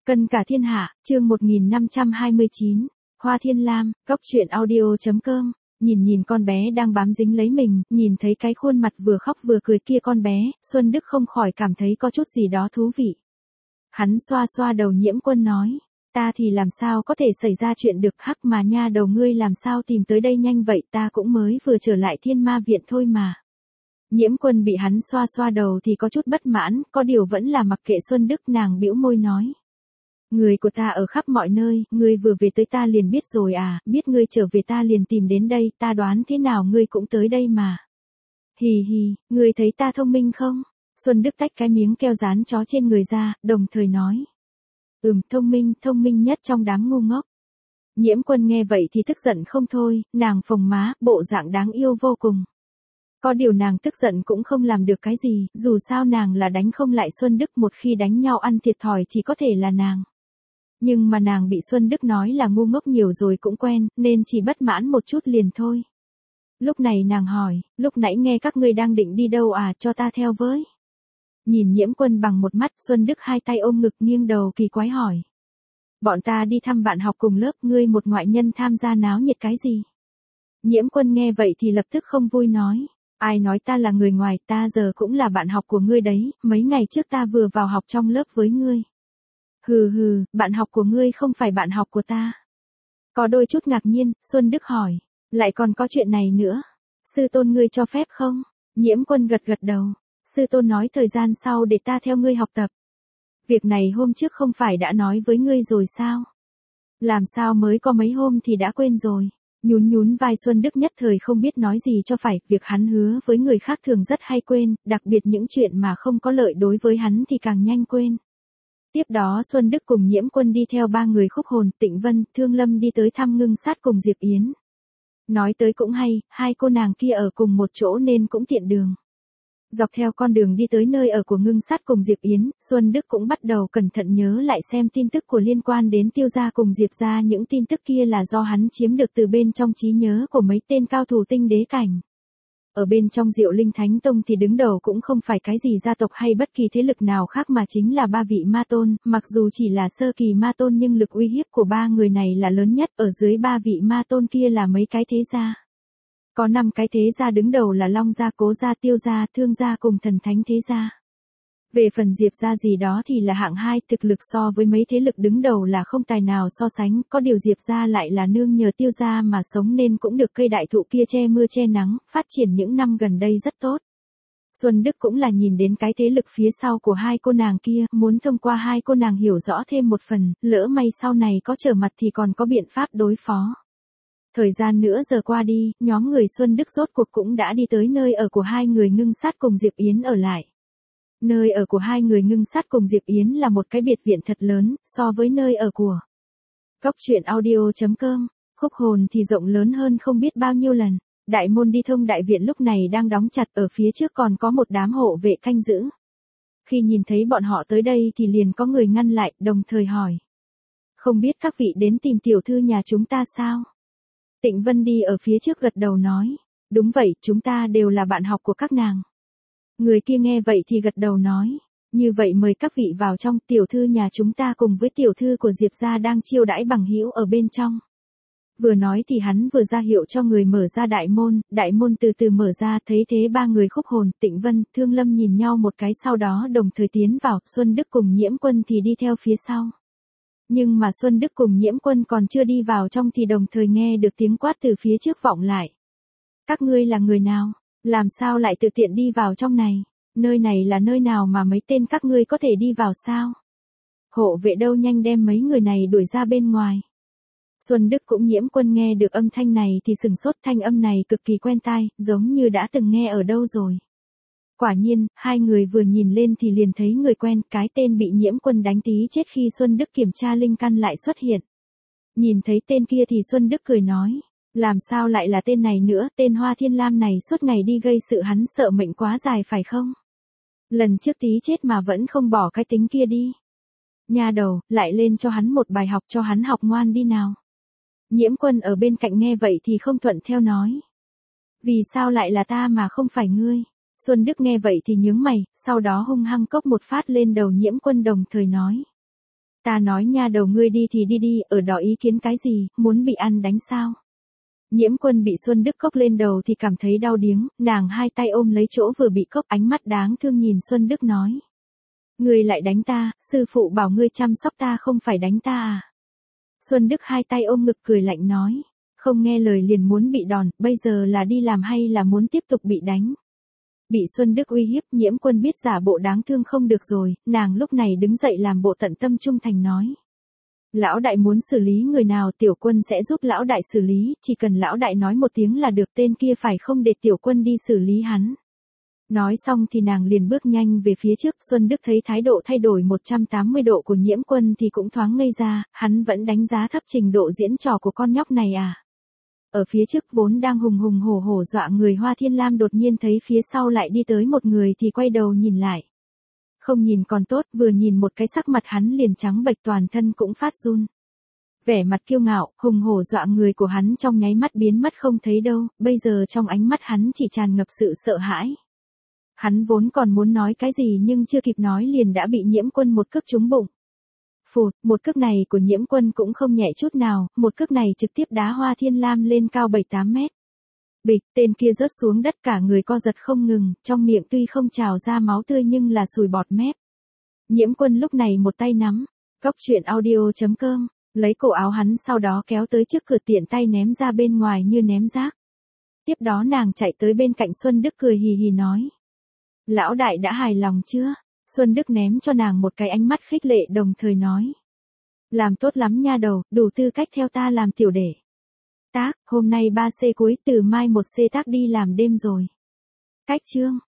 Cân cả thiên hạ, chương 1529, Hoa Thiên Lam, Cốc truyện audio.com. Nhìn con bé đang bám dính lấy mình, nhìn thấy cái khuôn mặt vừa khóc vừa cười kia con bé, Xuân Đức không khỏi cảm thấy có chút gì đó thú vị. Hắn xoa xoa đầu Nhiễm Quân nói, ta thì làm sao có thể xảy ra chuyện được, hắc mà nha đầu ngươi làm sao tìm tới đây nhanh vậy, ta cũng mới vừa trở lại Thiên Ma Viện thôi mà. Nhiễm Quân bị hắn xoa xoa đầu thì có chút bất mãn, có điều vẫn là mặc kệ Xuân Đức, nàng bĩu môi nói. Người của ta ở khắp mọi nơi, ngươi vừa về tới ta liền biết rồi à, biết ngươi trở về ta liền tìm đến đây, ta đoán thế nào ngươi cũng tới đây mà. Hì hì, ngươi thấy ta thông minh không? Xuân Đức tách cái miếng keo dán chó trên người ra, đồng thời nói. Thông minh nhất trong đám ngu ngốc. Nhiễm Quân nghe vậy thì tức giận không thôi, nàng phồng má, bộ dạng đáng yêu vô cùng. Có điều nàng tức giận cũng không làm được cái gì, dù sao nàng là đánh không lại Xuân Đức, một khi đánh nhau ăn thiệt thòi chỉ có thể là nàng. Nhưng mà nàng bị Xuân Đức nói là ngu ngốc nhiều rồi cũng quen, nên chỉ bất mãn một chút liền thôi. Lúc này nàng hỏi, lúc nãy nghe các ngươi đang định đi đâu à, cho ta theo với. Nhìn Nhiễm Quân bằng một mắt, Xuân Đức hai tay ôm ngực nghiêng đầu kỳ quái hỏi. Bọn ta đi thăm bạn học cùng lớp, ngươi một ngoại nhân tham gia náo nhiệt cái gì? Nhiễm Quân nghe vậy thì lập tức không vui nói. Ai nói ta là người ngoài, ta giờ cũng là bạn học của ngươi đấy, mấy ngày trước ta vừa vào học trong lớp với ngươi. Hừ, bạn học của ngươi không phải bạn học của ta. Có đôi chút ngạc nhiên, Xuân Đức hỏi, lại còn có chuyện này nữa. Sư tôn ngươi cho phép không? Nhiễm Quân gật đầu. Sư tôn nói thời gian sau để ta theo ngươi học tập. Việc này hôm trước không phải đã nói với ngươi rồi sao? Làm sao mới có mấy hôm thì đã quên rồi? Nhún vai Xuân Đức nhất thời không biết nói gì cho phải, việc hắn hứa với người khác thường rất hay quên, đặc biệt những chuyện mà không có lợi đối với hắn thì càng nhanh quên. Tiếp đó Xuân Đức cùng Nhiễm Quân đi theo ba người Khúc Hồn, Tịnh Vân, Thương Lâm đi tới thăm Ngưng Sát cùng Diệp Yến. Nói tới cũng hay, hai cô nàng kia ở cùng một chỗ nên cũng tiện đường. Dọc theo con đường đi tới nơi ở của Ngưng Sát cùng Diệp Yến, Xuân Đức cũng bắt đầu cẩn thận nhớ lại xem tin tức của liên quan đến Tiêu gia cùng Diệp gia, những tin tức kia là do hắn chiếm được từ bên trong trí nhớ của mấy tên cao thủ tinh đế cảnh. Ở bên trong Diệu Linh Thánh Tông thì đứng đầu cũng không phải cái gì gia tộc hay bất kỳ thế lực nào khác mà chính là ba vị ma tôn, mặc dù chỉ là sơ kỳ ma tôn nhưng lực uy hiếp của ba người này là lớn nhất, ở dưới ba vị ma tôn kia là mấy cái thế gia. Có 5 cái thế gia đứng đầu là Long gia, Cố gia, Tiêu gia, Thương gia cùng Thần Thánh thế gia. Về phần Diệp gia gì đó thì là hạng 2, thực lực so với mấy thế lực đứng đầu là không tài nào so sánh, có điều Diệp gia lại là nương nhờ Tiêu gia mà sống nên cũng được cây đại thụ kia che mưa che nắng, phát triển những năm gần đây rất tốt. Xuân Đức cũng là nhìn đến cái thế lực phía sau của hai cô nàng kia, muốn thông qua hai cô nàng hiểu rõ thêm một phần, lỡ may sau này có trở mặt thì còn có biện pháp đối phó. Thời gian nữa giờ qua đi, nhóm người Xuân Đức rốt cuộc cũng đã đi tới nơi ở của hai người Ngưng Sát cùng Diệp Yến ở lại. Nơi ở của hai người Ngưng Sát cùng Diệp Yến là một cái biệt viện thật lớn, so với nơi ở của Cốc truyện audio.com, Khúc Hồn thì rộng lớn hơn không biết bao nhiêu lần. Đại môn đi thông đại viện lúc này đang đóng chặt, ở phía trước còn có một đám hộ vệ canh giữ. Khi nhìn thấy bọn họ tới đây thì liền có người ngăn lại, đồng thời hỏi. Không biết các vị đến tìm tiểu thư nhà chúng ta sao? Tịnh Vân đi ở phía trước gật đầu nói. Đúng vậy, chúng ta đều là bạn học của các nàng. Người kia nghe vậy thì gật đầu nói. Như vậy mời các vị vào trong, tiểu thư nhà chúng ta cùng với tiểu thư của Diệp gia đang chiêu đãi bằng hữu ở bên trong. Vừa nói thì hắn vừa ra hiệu cho người mở ra đại môn từ từ mở ra, thấy thế ba người Khúc Hồn, Tịnh Vân, Thương Lâm nhìn nhau một cái sau đó đồng thời tiến vào, Xuân Đức cùng Nhiễm Quân thì đi theo phía sau. Nhưng mà Xuân Đức cùng Nhiễm Quân còn chưa đi vào trong thì đồng thời nghe được tiếng quát từ phía trước vọng lại. Các ngươi là người nào? Làm sao lại tự tiện đi vào trong này? Nơi này là nơi nào mà mấy tên các ngươi có thể đi vào sao? Hộ vệ đâu, nhanh đem mấy người này đuổi ra bên ngoài. Xuân Đức cũng Nhiễm Quân nghe được âm thanh này thì sừng sốt, thanh âm này cực kỳ quen tai, giống như đã từng nghe ở đâu rồi. Quả nhiên, hai người vừa nhìn lên thì liền thấy người quen, cái tên bị Nhiễm Quân đánh tí chết khi Xuân Đức kiểm tra linh căn lại xuất hiện. Nhìn thấy tên kia thì Xuân Đức cười nói, làm sao lại là tên này nữa, tên Hoa Thiên Lam này suốt ngày đi gây sự, hắn sợ mệnh quá dài phải không? Lần trước tí chết mà vẫn không bỏ cái tính kia đi. Nha đầu, lại lên cho hắn một bài học, cho hắn học ngoan đi nào. Nhiễm Quân ở bên cạnh nghe vậy thì không thuận theo nói. Vì sao lại là ta mà không phải ngươi? Xuân Đức nghe vậy thì nhướng mày, sau đó hung hăng cốc một phát lên đầu Nhiễm Quân đồng thời nói. Ta nói nha đầu ngươi đi thì đi đi, ở đó ý kiến cái gì, muốn bị ăn đánh sao? Nhiễm Quân bị Xuân Đức cốc lên đầu thì cảm thấy đau điếng, nàng hai tay ôm lấy chỗ vừa bị cốc, ánh mắt đáng thương nhìn Xuân Đức nói. Ngươi lại đánh ta, sư phụ bảo ngươi chăm sóc ta không phải đánh ta à? Xuân Đức hai tay ôm ngực cười lạnh nói. Không nghe lời liền muốn bị đòn, bây giờ là đi làm hay là muốn tiếp tục bị đánh? Bị Xuân Đức uy hiếp, Nhiễm Quân biết giả bộ đáng thương không được rồi, nàng lúc này đứng dậy làm bộ tận tâm trung thành nói. Lão đại muốn xử lý người nào tiểu quân sẽ giúp lão đại xử lý, chỉ cần lão đại nói một tiếng là được, tên kia phải không để tiểu quân đi xử lý hắn. Nói xong thì nàng liền bước nhanh về phía trước, Xuân Đức thấy thái độ thay đổi 180 độ của Nhiễm Quân thì cũng thoáng ngây ra, hắn vẫn đánh giá thấp trình độ diễn trò của con nhóc này à. Ở phía trước vốn đang hùng hùng hổ hổ dọa người Hoa Thiên Lam đột nhiên thấy phía sau lại đi tới một người thì quay đầu nhìn lại. Không nhìn còn tốt, vừa nhìn một cái sắc mặt hắn liền trắng bệch, toàn thân cũng phát run. Vẻ mặt kiêu ngạo, hùng hổ dọa người của hắn trong nháy mắt biến mất không thấy đâu, bây giờ trong ánh mắt hắn chỉ tràn ngập sự sợ hãi. Hắn vốn còn muốn nói cái gì nhưng chưa kịp nói liền đã bị Nhiễm Quân một cước trúng bụng. Phụt, một cước này của Nhiễm Quân cũng không nhẹ chút nào, một cước này trực tiếp đá Hoa Thiên Lam lên cao 7-8 mét. Bịch, tên kia rớt xuống đất cả người co giật không ngừng, trong miệng tuy không trào ra máu tươi nhưng là sùi bọt mép. Nhiễm Quân lúc này một tay nắm, Cóc Truyện Audio.com, lấy cổ áo hắn sau đó kéo tới trước cửa tiện tay ném ra bên ngoài như ném rác. Tiếp đó nàng chạy tới bên cạnh Xuân Đức cười hì hì nói. Lão đại đã hài lòng chưa? Xuân Đức ném cho nàng một cái ánh mắt khích lệ đồng thời nói. Làm tốt lắm nha đầu, đủ tư cách theo ta làm tiểu đệ. Tác, hôm nay 3C cuối, từ mai 1C tác đi làm đêm rồi. Cách chương.